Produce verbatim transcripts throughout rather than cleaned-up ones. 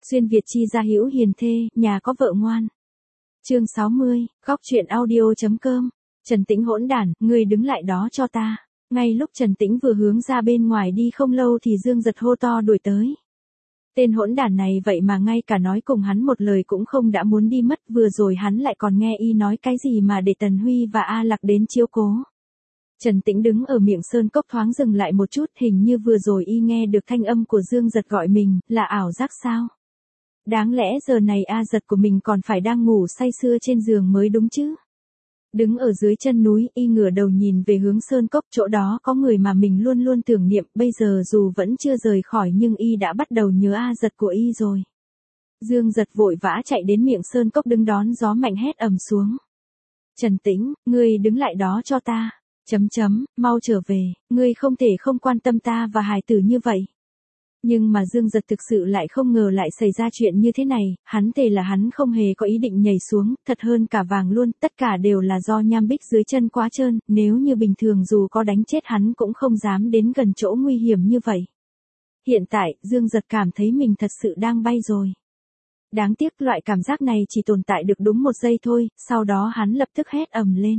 Xuyên Việt chi gia hữu hiền thê, nhà có vợ ngoan. Chương sáu mươi, góc truyện audio.com. Trần Tĩnh hỗn đản, ngươi đứng lại đó cho ta. Ngay lúc Trần Tĩnh vừa hướng ra bên ngoài đi không lâu thì Dương Giật hô to đuổi tới. Tên hỗn đản này vậy mà ngay cả nói cùng hắn một lời cũng không đã muốn đi mất, vừa rồi hắn lại còn nghe y nói cái gì mà để Tần Huy và A Lạc đến chiếu cố. Trần Tĩnh đứng ở miệng sơn cốc thoáng dừng lại một chút, hình như vừa rồi y nghe được thanh âm của Dương Giật gọi mình, là ảo giác sao? Đáng lẽ giờ này A Giật của mình còn phải đang ngủ say sưa trên giường mới đúng chứ. Đứng ở dưới chân núi, y ngửa đầu nhìn về hướng sơn cốc, chỗ đó có người mà mình luôn luôn tưởng niệm, bây giờ dù vẫn chưa rời khỏi nhưng y đã bắt đầu nhớ A Giật của y rồi. Dương Giật vội vã chạy đến miệng sơn cốc đứng đón gió mạnh hét ầm xuống. Trần Tĩnh, ngươi đứng lại đó cho ta. Chấm chấm, mau trở về, ngươi không thể không quan tâm ta và hài tử như vậy. Nhưng mà Dương Giật thực sự lại không ngờ lại xảy ra chuyện như thế này, hắn thề là hắn không hề có ý định nhảy xuống, thật hơn cả vàng luôn, tất cả đều là do nham bích dưới chân quá trơn, nếu như bình thường dù có đánh chết hắn cũng không dám đến gần chỗ nguy hiểm như vậy. Hiện tại, Dương Giật cảm thấy mình thật sự đang bay rồi. Đáng tiếc loại cảm giác này chỉ tồn tại được đúng một giây thôi, sau đó hắn lập tức hét ầm lên.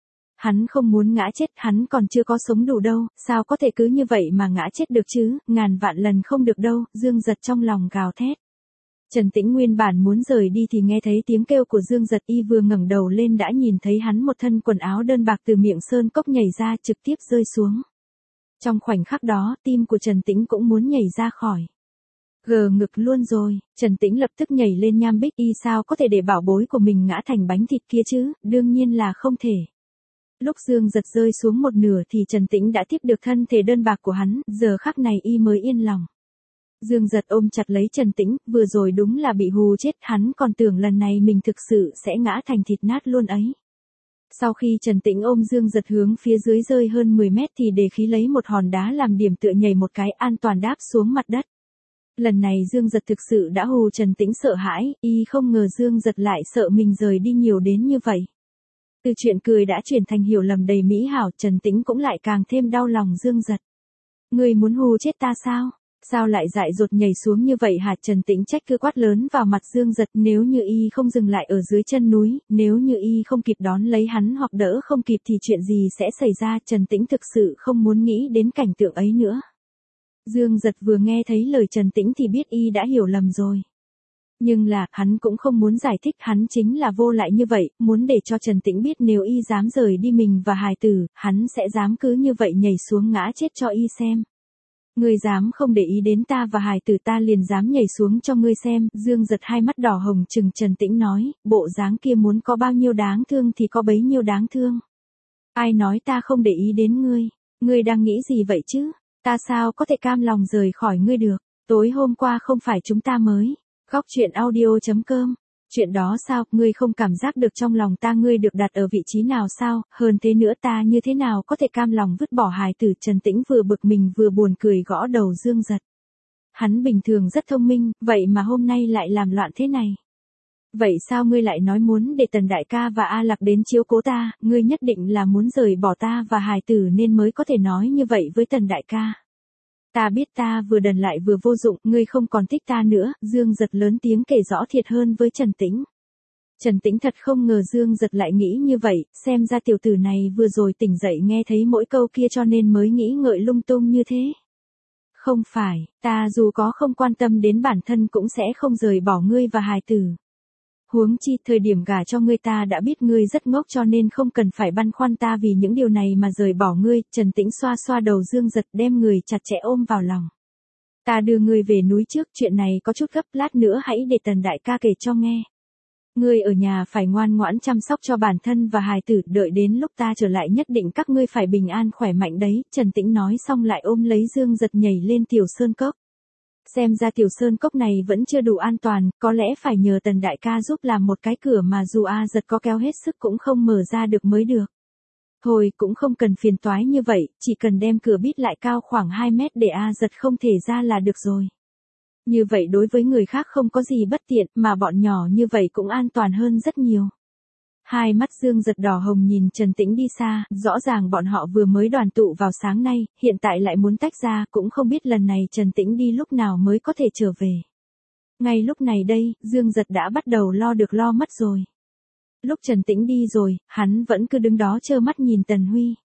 Hắn không muốn ngã chết, hắn còn chưa có sống đủ đâu, sao có thể cứ như vậy mà ngã chết được chứ, ngàn vạn lần không được đâu, Dương Giật trong lòng gào thét. Trần Tĩnh nguyên bản muốn rời đi thì nghe thấy tiếng kêu của Dương Giật, y vừa ngẩng đầu lên đã nhìn thấy hắn một thân quần áo đơn bạc từ miệng sơn cốc nhảy ra trực tiếp rơi xuống. Trong khoảnh khắc đó, tim của Trần Tĩnh cũng muốn nhảy ra khỏi. Gờ ngực luôn rồi, Trần Tĩnh lập tức nhảy lên nham bích, y sao có thể để bảo bối của mình ngã thành bánh thịt kia chứ, đương nhiên là không thể. Lúc Dương Giật rơi xuống một nửa thì Trần Tĩnh đã tiếp được thân thể đơn bạc của hắn, giờ khắc này y mới yên lòng. Dương Giật ôm chặt lấy Trần Tĩnh, vừa rồi đúng là bị hù chết, hắn còn tưởng lần này mình thực sự sẽ ngã thành thịt nát luôn ấy. Sau khi Trần Tĩnh ôm Dương Giật hướng phía dưới rơi hơn mười mét thì Đề Khí lấy một hòn đá làm điểm tựa nhảy một cái an toàn đáp xuống mặt đất. Lần này Dương Giật thực sự đã hù Trần Tĩnh sợ hãi, y không ngờ Dương Giật lại sợ mình rời đi nhiều đến như vậy. Từ chuyện cười đã chuyển thành hiểu lầm đầy mỹ hảo, Trần Tĩnh cũng lại càng thêm đau lòng Dương Giật. Ngươi muốn hù chết ta sao? Sao lại dại dột nhảy xuống như vậy hả? Trần Tĩnh trách cứ quát lớn vào mặt Dương Giật, nếu như y không dừng lại ở dưới chân núi, nếu như y không kịp đón lấy hắn hoặc đỡ không kịp thì chuyện gì sẽ xảy ra? Trần Tĩnh thực sự không muốn nghĩ đến cảnh tượng ấy nữa. Dương Giật vừa nghe thấy lời Trần Tĩnh thì biết y đã hiểu lầm rồi. Nhưng là, hắn cũng không muốn giải thích, hắn chính là vô lại như vậy, muốn để cho Trần Tĩnh biết nếu y dám rời đi mình và hài tử, hắn sẽ dám cứ như vậy nhảy xuống ngã chết cho y xem. Ngươi dám không để ý đến ta và hài tử, ta liền dám nhảy xuống cho ngươi xem. Dương Giật hai mắt đỏ hồng trừng Trần Tĩnh nói, bộ dáng kia muốn có bao nhiêu đáng thương thì có bấy nhiêu đáng thương. Ai nói ta không để ý đến ngươi, ngươi đang nghĩ gì vậy chứ, ta sao có thể cam lòng rời khỏi ngươi được, tối hôm qua không phải chúng ta mới. Góc truyện audio.com. Chuyện đó sao, ngươi không cảm giác được trong lòng ta ngươi được đặt ở vị trí nào sao, hơn thế nữa ta như thế nào có thể cam lòng vứt bỏ hài tử? Trần Tĩnh vừa bực mình vừa buồn cười gõ đầu Dương Giật. Hắn bình thường rất thông minh, vậy mà hôm nay lại làm loạn thế này. Vậy sao ngươi lại nói muốn để Tần Đại ca và A Lạc đến chiếu cố ta, ngươi nhất định là muốn rời bỏ ta và hài tử nên mới có thể nói như vậy với Tần Đại ca. Ta biết ta vừa đần lại vừa vô dụng, ngươi không còn thích ta nữa. Dương Giật lớn tiếng kể rõ thiệt hơn với Trần Tĩnh. Trần Tĩnh thật không ngờ Dương Giật lại nghĩ như vậy, xem ra tiểu tử này vừa rồi tỉnh dậy nghe thấy mỗi câu kia cho nên mới nghĩ ngợi lung tung như thế. Không phải, ta dù có không quan tâm đến bản thân cũng sẽ không rời bỏ ngươi và hài tử. Huống chi, thời điểm gả cho ngươi ta đã biết ngươi rất ngốc cho nên không cần phải băn khoăn ta vì những điều này mà rời bỏ ngươi. Trần Tĩnh xoa xoa đầu Dương Giật đem người chặt chẽ ôm vào lòng. Ta đưa ngươi về núi trước, chuyện này có chút gấp, lát nữa hãy để Tần Đại ca kể cho nghe. Ngươi ở nhà phải ngoan ngoãn chăm sóc cho bản thân và hài tử, đợi đến lúc ta trở lại nhất định các ngươi phải bình an khỏe mạnh đấy. Trần Tĩnh nói xong lại ôm lấy Dương Giật nhảy lên tiểu sơn cốc. Xem ra tiểu sơn cốc này vẫn chưa đủ an toàn, có lẽ phải nhờ Tần Đại ca giúp làm một cái cửa mà dù A Giật có kéo hết sức cũng không mở ra được mới được. Thôi cũng không cần phiền toái như vậy, chỉ cần đem cửa bít lại cao khoảng hai mét để A Giật không thể ra là được rồi. Như vậy đối với người khác không có gì bất tiện, mà bọn nhỏ như vậy cũng an toàn hơn rất nhiều. Hai mắt Dương Giật đỏ hồng nhìn Trần Tĩnh đi xa, rõ ràng bọn họ vừa mới đoàn tụ vào sáng nay, hiện tại lại muốn tách ra, cũng không biết lần này Trần Tĩnh đi lúc nào mới có thể trở về. Ngay lúc này đây, Dương Giật đã bắt đầu lo được lo mất rồi. Lúc Trần Tĩnh đi rồi, hắn vẫn cứ đứng đó trơ mắt nhìn Tần Huy.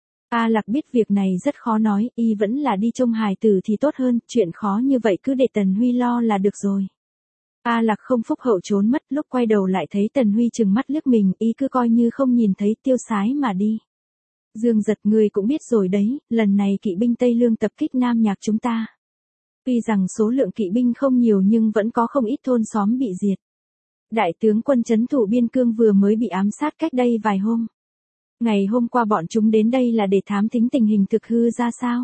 A Lạc biết việc này rất khó nói, y vẫn là đi trông hài tử thì tốt hơn, chuyện khó như vậy cứ để Tần Huy lo là được rồi. A Lạc không phúc hậu trốn mất, lúc quay đầu lại thấy Tần Huy trừng mắt liếc mình, y cứ coi như không nhìn thấy, tiêu sái mà đi. Dương Giật, ngươi cũng biết rồi đấy, lần này kỵ binh Tây Lương tập kích Nam Nhạc chúng ta. Tuy rằng số lượng kỵ binh không nhiều nhưng vẫn có không ít thôn xóm bị diệt. Đại tướng quân trấn thủ biên cương vừa mới bị ám sát cách đây vài hôm. Ngày hôm qua bọn chúng đến đây là để thám thính tình hình thực hư ra sao.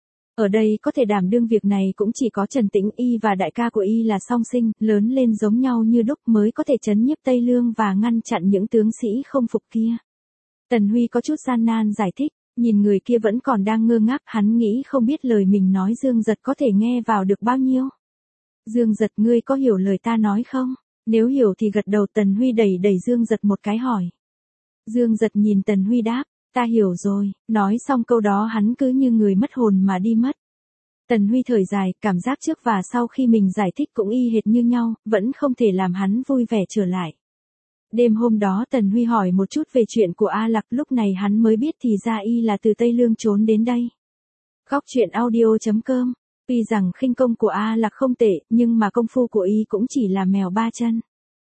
Ở đây có thể đảm đương việc này cũng chỉ có Trần Tĩnh, y và đại ca của y là song sinh, lớn lên giống nhau như đúc mới có thể trấn nhiếp Tây Lương và ngăn chặn những tướng sĩ không phục kia. Tần Huy có chút gian nan giải thích, nhìn người kia vẫn còn đang ngơ ngác, hắn nghĩ không biết lời mình nói Dương Giật có thể nghe vào được bao nhiêu. Dương Giật, ngươi có hiểu lời ta nói không? Nếu hiểu thì gật đầu. Tần Huy đẩy đẩy Dương Giật một cái hỏi. Dương Giật nhìn Tần Huy đáp, ta hiểu rồi, nói xong câu đó hắn cứ như người mất hồn mà đi mất. Tần Huy thở dài, cảm giác trước và sau khi mình giải thích cũng y hệt như nhau, vẫn không thể làm hắn vui vẻ trở lại. Đêm hôm đó Tần Huy hỏi một chút về chuyện của A Lạc, lúc này hắn mới biết thì ra y là từ Tây Lương trốn đến đây. Góc truyện audio chấm com. Tuy rằng khinh công của A Lạc không tệ, nhưng mà công phu của y cũng chỉ là mèo ba chân.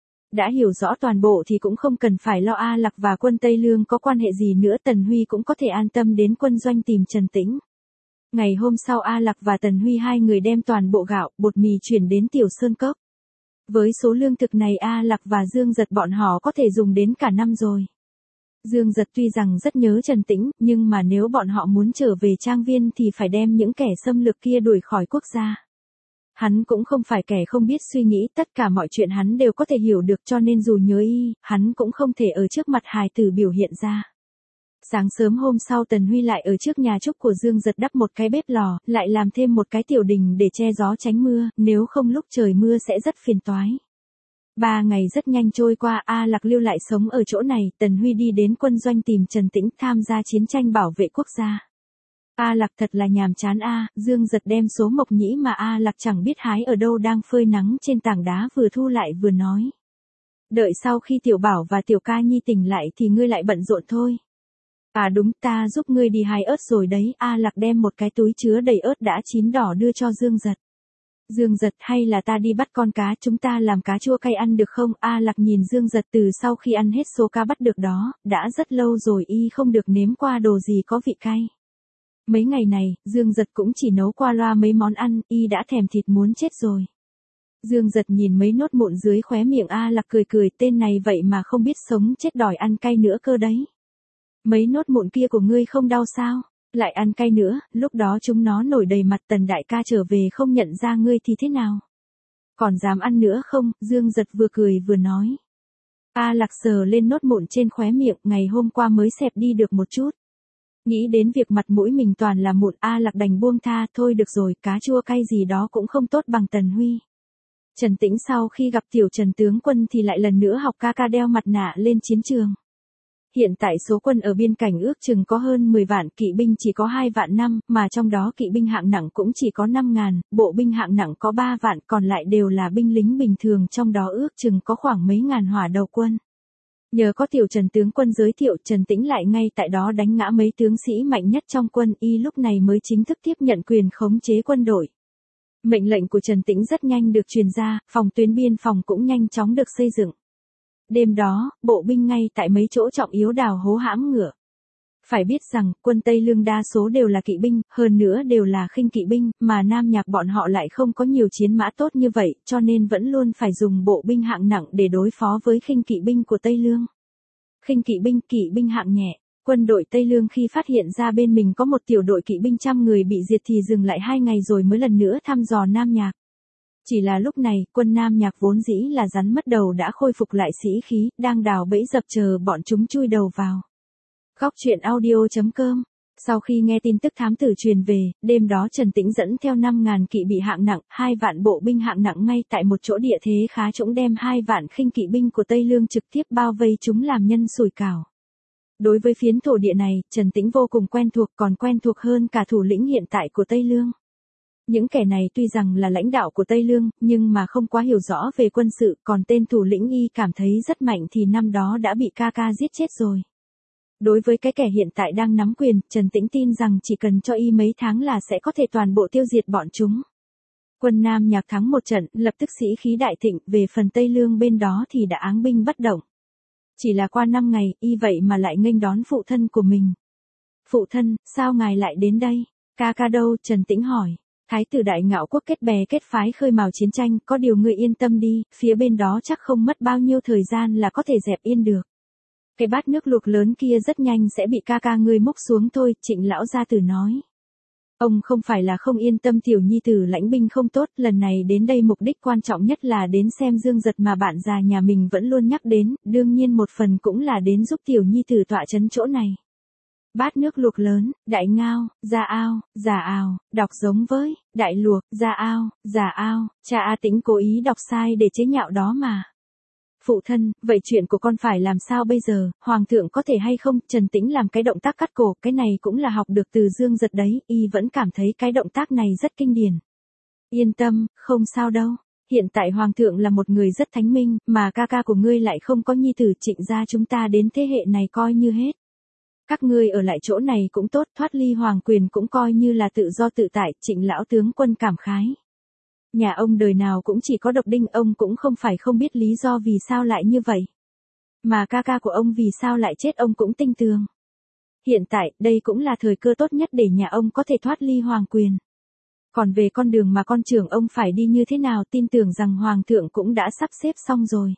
Đã hiểu rõ toàn bộ thì cũng không cần phải lo A Lạc và quân Tây Lương có quan hệ gì nữa, Tần Huy cũng có thể an tâm đến quân doanh tìm Trần Tĩnh. Ngày hôm sau A Lạc và Tần Huy hai người đem toàn bộ gạo, bột mì chuyển đến Tiểu Sơn Cốc. Với số lương thực này A Lạc và Dương Giật bọn họ có thể dùng đến cả năm rồi. Dương Giật tuy rằng rất nhớ Trần Tĩnh, nhưng mà nếu bọn họ muốn trở về trang viên thì phải đem những kẻ xâm lược kia đuổi khỏi quốc gia. Hắn cũng không phải kẻ không biết suy nghĩ, tất cả mọi chuyện hắn đều có thể hiểu được, cho nên dù nhớ y, hắn cũng không thể ở trước mặt hài tử biểu hiện ra. Sáng sớm hôm sau Tần Huy lại ở trước nhà trúc của Dương Giật đắp một cái bếp lò, lại làm thêm một cái tiểu đình để che gió tránh mưa, nếu không lúc trời mưa sẽ rất phiền toái. Ba ngày rất nhanh trôi qua, A Lạc lưu lại sống ở chỗ này, Tần Huy đi đến quân doanh tìm Trần Tĩnh tham gia chiến tranh bảo vệ quốc gia. A Lạc thật là nhàm chán a, Dương Giật đem số mộc nhĩ mà A Lạc chẳng biết hái ở đâu đang phơi nắng trên tảng đá vừa thu lại vừa nói. Đợi sau khi Tiểu Bảo và Tiểu Ca Nhi tỉnh lại thì ngươi lại bận rộn thôi. À đúng, ta giúp ngươi đi hái ớt rồi đấy. A Lạc đem một cái túi chứa đầy ớt đã chín đỏ đưa cho Dương Giật. Dương Giật, hay là ta đi bắt con cá, chúng ta làm cá chua cay ăn được không? A Lạc nhìn Dương Giật, từ sau khi ăn hết số cá bắt được đó, đã rất lâu rồi y không được nếm qua đồ gì có vị cay. Mấy ngày này, Dương Giật cũng chỉ nấu qua loa mấy món ăn, y đã thèm thịt muốn chết rồi. Dương Giật nhìn mấy nốt mụn dưới khóe miệng A Lạc cười cười, tên này vậy mà không biết sống chết đòi ăn cay nữa cơ đấy. Mấy nốt mụn kia của ngươi không đau sao? Lại ăn cay nữa, lúc đó chúng nó nổi đầy mặt. Tần đại ca trở về không nhận ra ngươi thì thế nào? Còn dám ăn nữa không? Dương Giật vừa cười vừa nói. A Lạc sờ lên nốt mụn trên khóe miệng, ngày hôm qua mới xẹp đi được một chút. Nghĩ đến việc mặt mũi mình toàn là mụn, A Lạc đành buông tha, thôi được rồi, cá chua cay gì đó cũng không tốt bằng Tần Huy. Trần Tĩnh sau khi gặp Tiểu Trần tướng quân thì lại lần nữa học ca ca đeo mặt nạ lên chiến trường. Hiện tại số quân ở biên cảnh ước chừng có hơn mười vạn, kỵ binh chỉ có hai vạn năm, mà trong đó kỵ binh hạng nặng cũng chỉ có năm ngàn, bộ binh hạng nặng có ba vạn, còn lại đều là binh lính bình thường, trong đó ước chừng có khoảng mấy ngàn hỏa đầu quân. Nhờ có Tiểu Trần tướng quân giới thiệu, Trần Tĩnh lại ngay tại đó đánh ngã mấy tướng sĩ mạnh nhất trong quân, y lúc này mới chính thức tiếp nhận quyền khống chế quân đội. Mệnh lệnh của Trần Tĩnh rất nhanh được truyền ra, phòng tuyến biên phòng cũng nhanh chóng được xây dựng. Đêm đó, bộ binh ngay tại mấy chỗ trọng yếu đào hố hãm ngựa. Phải biết rằng, quân Tây Lương đa số đều là kỵ binh, hơn nữa đều là khinh kỵ binh, mà Nam Nhạc bọn họ lại không có nhiều chiến mã tốt như vậy, cho nên vẫn luôn phải dùng bộ binh hạng nặng để đối phó với khinh kỵ binh của Tây Lương. Khinh kỵ binh, kỵ binh hạng nhẹ. Quân đội Tây Lương khi phát hiện ra bên mình có một tiểu đội kỵ binh trăm người bị diệt thì dừng lại hai ngày rồi mới lần nữa thăm dò Nam Nhạc. Chỉ là lúc này, quân Nam Nhạc vốn dĩ là rắn mất đầu đã khôi phục lại sĩ khí, đang đào bẫy dập chờ bọn chúng chui đầu vào. Góc truyện audio chấm com. Sau khi nghe tin tức thám tử truyền về, đêm đó Trần Tĩnh dẫn theo năm ngàn kỵ bị hạng nặng, hai vạn bộ binh hạng nặng ngay tại một chỗ địa thế khá trũng đem hai vạn khinh kỵ binh của Tây Lương trực tiếp bao vây chúng làm nhân sủi cảo. Đối với phiến thổ địa này, Trần Tĩnh vô cùng quen thuộc, còn quen thuộc hơn cả thủ lĩnh hiện tại của Tây Lương. Những kẻ này tuy rằng là lãnh đạo của Tây Lương, nhưng mà không quá hiểu rõ về quân sự, còn tên thủ lĩnh y cảm thấy rất mạnh thì năm đó đã bị ca ca giết chết rồi. Đối với cái kẻ hiện tại đang nắm quyền, Trần Tĩnh tin rằng chỉ cần cho y mấy tháng là sẽ có thể toàn bộ tiêu diệt bọn chúng. Quân Nam Nhạc thắng một trận, lập tức sĩ khí đại thịnh, về phần Tây Lương bên đó thì đã áng binh bất động. Chỉ là qua năm ngày, y vậy mà lại nghênh đón phụ thân của mình. Phụ thân, sao ngài lại đến đây? Ca ca đâu? Trần Tĩnh hỏi. Thái tử Đại Ngạo quốc kết bè kết phái khơi mào chiến tranh, có điều ngươi yên tâm đi, phía bên đó chắc không mất bao nhiêu thời gian là có thể dẹp yên được. Cái bát nước luộc lớn kia rất nhanh sẽ bị ca ca ngươi múc xuống thôi, Trịnh lão gia tử nói. Ông không phải là không yên tâm tiểu nhi tử lãnh binh không tốt, lần này đến đây mục đích quan trọng nhất là đến xem Dương Giật mà bạn già nhà mình vẫn luôn nhắc đến, đương nhiên một phần cũng là đến giúp tiểu nhi tử tọa chấn chỗ này. Bát nước luộc lớn, đại ngao, gia ao, già ao, đọc giống với, đại luộc, gia ao, già ao, cha A Tĩnh cố ý đọc sai để chế nhạo đó mà. Phụ thân, vậy chuyện của con phải làm sao bây giờ, hoàng thượng có thể hay không? Trần Tĩnh làm cái động tác cắt cổ, cái này cũng là học được từ Dương Giật đấy, y vẫn cảm thấy cái động tác này rất kinh điển. Yên tâm, không sao đâu. Hiện tại hoàng thượng là một người rất thánh minh, mà ca ca của ngươi lại không có nhi tử, Trịnh gia chúng ta đến thế hệ này coi như hết. Các ngươi ở lại chỗ này cũng tốt, thoát ly hoàng quyền cũng coi như là tự do tự tại, Trịnh lão tướng quân cảm khái. Nhà ông đời nào cũng chỉ có độc đinh, ông cũng không phải không biết lý do vì sao lại như vậy. Mà ca ca của ông vì sao lại chết ông cũng tinh tường. Hiện tại, đây cũng là thời cơ tốt nhất để nhà ông có thể thoát ly hoàng quyền. Còn về con đường mà con trưởng ông phải đi như thế nào, tin tưởng rằng hoàng thượng cũng đã sắp xếp xong rồi.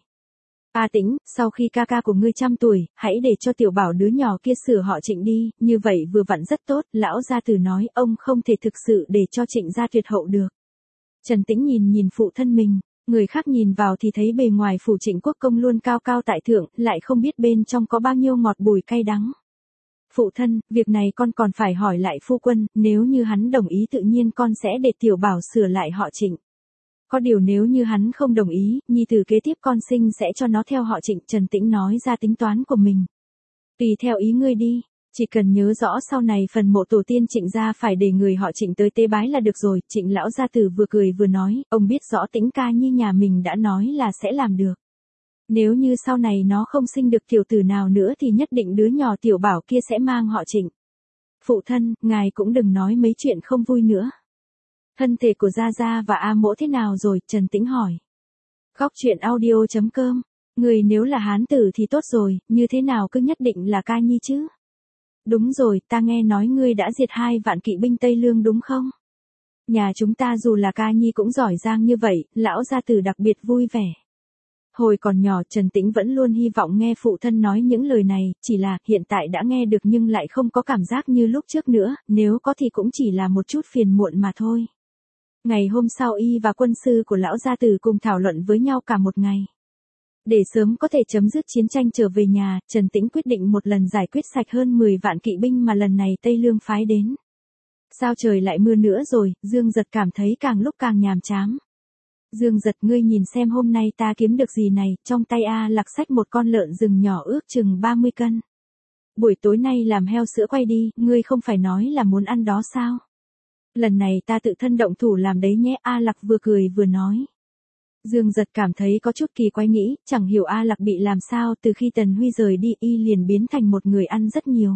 A Tĩnh, sau khi ca ca của ngươi trăm tuổi, hãy để cho tiểu bảo đứa nhỏ kia sửa họ Trịnh đi, như vậy vừa vặn rất tốt, lão gia tử nói ông không thể thực sự để cho Trịnh gia tuyệt hậu được. Trần Tĩnh nhìn nhìn phụ thân mình, người khác nhìn vào thì thấy bề ngoài phủ Trịnh Quốc công luôn cao cao tại thượng, lại không biết bên trong có bao nhiêu ngọt bùi cay đắng. Phụ thân, việc này con còn phải hỏi lại phu quân, nếu như hắn đồng ý tự nhiên con sẽ để tiểu bảo sửa lại họ Trịnh. Có điều nếu như hắn không đồng ý, nhi tử kế tiếp con sinh sẽ cho nó theo họ Trịnh. Trần Tĩnh nói ra tính toán của mình. Tùy theo ý ngươi đi, chỉ cần nhớ rõ sau này phần mộ tổ tiên Trịnh gia phải để người họ Trịnh tới tế bái là được rồi. Trịnh lão gia tử vừa cười vừa nói, ông biết rõ Tĩnh ca nhi nhà mình đã nói là sẽ làm được. Nếu như sau này nó không sinh được tiểu tử nào nữa thì nhất định đứa nhỏ tiểu bảo kia sẽ mang họ Trịnh. Phụ thân, ngài cũng đừng nói mấy chuyện không vui nữa. Thân thể của Gia Gia và A Mỗ thế nào rồi? Trần Tĩnh hỏi. Góc truyện audio chấm com. Người nếu là hán tử thì tốt rồi, như thế nào cứ nhất định là ca nhi chứ? Đúng rồi, ta nghe nói ngươi đã diệt hai vạn kỵ binh Tây Lương đúng không? Nhà chúng ta dù là ca nhi cũng giỏi giang như vậy, lão gia tử đặc biệt vui vẻ. Hồi còn nhỏ Trần Tĩnh vẫn luôn hy vọng nghe phụ thân nói những lời này, chỉ là hiện tại đã nghe được nhưng lại không có cảm giác như lúc trước nữa, nếu có thì cũng chỉ là một chút phiền muộn mà thôi. Ngày hôm sau y và quân sư của lão gia tử cùng thảo luận với nhau cả một ngày. Để sớm có thể chấm dứt chiến tranh trở về nhà, Trần Tĩnh quyết định một lần giải quyết sạch hơn mười vạn kỵ binh mà lần này Tây Lương phái đến. Sao trời lại mưa nữa rồi? Dương Giật cảm thấy càng lúc càng nhàm chán. Dương Giật, ngươi nhìn xem hôm nay ta kiếm được gì này, trong tay A Lạc xách một con lợn rừng nhỏ ước chừng ba mươi cân. Buổi tối nay làm heo sữa quay đi, ngươi không phải nói là muốn ăn đó sao? Lần này ta tự thân động thủ làm đấy nhé, A Lạc vừa cười vừa nói. Dương Giật cảm thấy có chút kỳ quái, nghĩ, chẳng hiểu A Lạc bị làm sao, từ khi Tần Huy rời đi y liền biến thành một người ăn rất nhiều.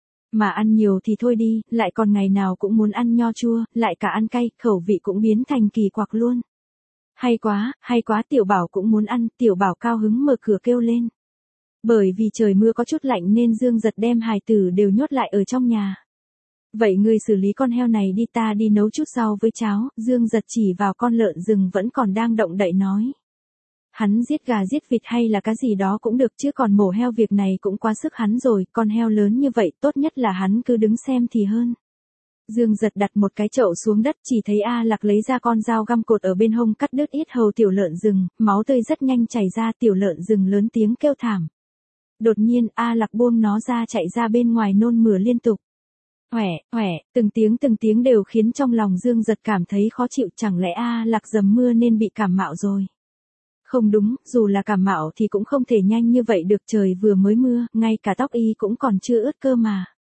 Mà ăn nhiều thì thôi đi, lại còn ngày nào cũng muốn ăn nho chua, lại cả ăn cay, khẩu vị cũng biến thành kỳ quặc luôn. Hay quá, hay quá, tiểu bảo cũng muốn ăn, tiểu bảo cao hứng mở cửa kêu lên. Bởi vì trời mưa có chút lạnh nên Dương Giật đem hài tử đều nhốt lại ở trong nhà. Vậy ngươi xử lý con heo này đi, ta đi nấu chút rau với cháo. Dương Giật chỉ vào con lợn rừng vẫn còn đang động đậy nói. Hắn giết gà giết vịt hay là cái gì đó cũng được chứ còn mổ heo việc này cũng quá sức hắn rồi, con heo lớn như vậy tốt nhất là hắn cứ đứng xem thì hơn. Dương Giật đặt một cái chậu xuống đất, chỉ thấy A Lạc lấy ra con dao găm cột ở bên hông cắt đứt yết hầu tiểu lợn rừng, máu tươi rất nhanh chảy ra, tiểu lợn rừng lớn tiếng kêu thảm. Đột nhiên A Lạc buông nó ra chạy ra bên ngoài nôn mửa liên tục. Hoẻ, hoẻ, từng tiếng từng tiếng đều khiến trong lòng Dương Giật cảm thấy khó chịu, chẳng lẽ A Lạc dầm mưa nên bị cảm mạo rồi. Không đúng, dù là cảm mạo thì cũng không thể nhanh như vậy được, trời vừa mới mưa, ngay cả tóc y cũng còn chưa ướt cơ mà.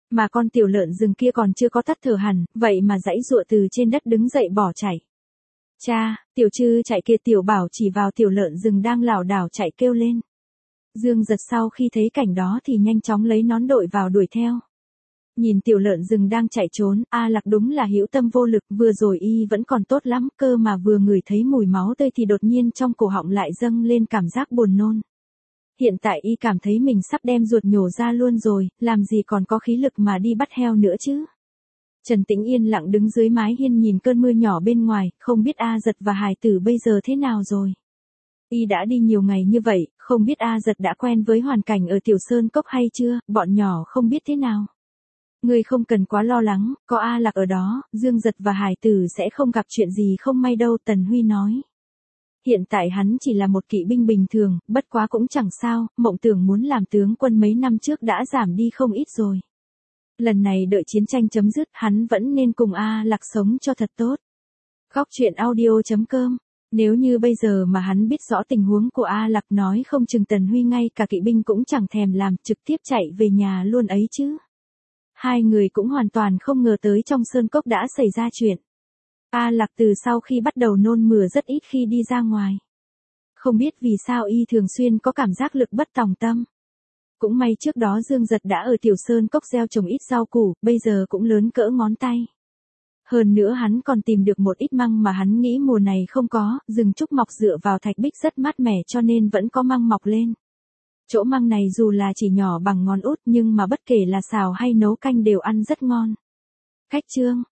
Mà con tiểu lợn rừng kia còn chưa có tắt thở hẳn, vậy mà giãy giụa từ trên đất đứng dậy bỏ chạy. Cha, tiểu trư chạy kia, tiểu bảo chỉ vào tiểu lợn rừng đang lảo đảo chạy kêu lên. Dương Giật sau khi thấy cảnh đó thì nhanh chóng lấy nón đội vào đuổi theo. Nhìn tiểu lợn rừng đang chạy trốn, A Lạc đúng là hữu tâm vô lực, vừa rồi y vẫn còn tốt lắm, cơ mà vừa ngửi thấy mùi máu tươi thì đột nhiên trong cổ họng lại dâng lên cảm giác buồn nôn. Hiện tại y cảm thấy mình sắp đem ruột nhổ ra luôn rồi, làm gì còn có khí lực mà đi bắt heo nữa chứ. Trần Tĩnh yên lặng đứng dưới mái hiên nhìn cơn mưa nhỏ bên ngoài, không biết A Giật và Hải Tử bây giờ thế nào rồi. Y đã đi nhiều ngày như vậy, không biết A Giật đã quen với hoàn cảnh ở Tiểu Sơn Cốc hay chưa, bọn nhỏ không biết thế nào. Ngươi không cần quá lo lắng, có A Lạc ở đó, Dương Giật và Hải Tử sẽ không gặp chuyện gì không may đâu, Tần Huy nói. Hiện tại hắn chỉ là một kỵ binh bình thường, bất quá cũng chẳng sao, mộng tưởng muốn làm tướng quân mấy năm trước đã giảm đi không ít rồi. Lần này đợi chiến tranh chấm dứt, hắn vẫn nên cùng A Lạc sống cho thật tốt. Góc truyện audio chấm com. Nếu như bây giờ mà hắn biết rõ tình huống của A Lạc, nói không chừng Tần Huy ngay cả kỵ binh cũng chẳng thèm làm, trực tiếp chạy về nhà luôn ấy chứ. Hai người cũng hoàn toàn không ngờ tới trong sơn cốc đã xảy ra chuyện. A Lạc từ sau khi bắt đầu nôn mửa rất ít khi đi ra ngoài. Không biết vì sao y thường xuyên có cảm giác lực bất tòng tâm. Cũng may trước đó Dương Giật đã ở Tiểu Sơn Cốc gieo trồng ít rau củ, bây giờ cũng lớn cỡ ngón tay. Hơn nữa hắn còn tìm được một ít măng mà hắn nghĩ mùa này không có, rừng trúc mọc dựa vào thạch bích rất mát mẻ cho nên vẫn có măng mọc lên. Chỗ măng này dù là chỉ nhỏ bằng ngón út nhưng mà bất kể là xào hay nấu canh đều ăn rất ngon. Khách chương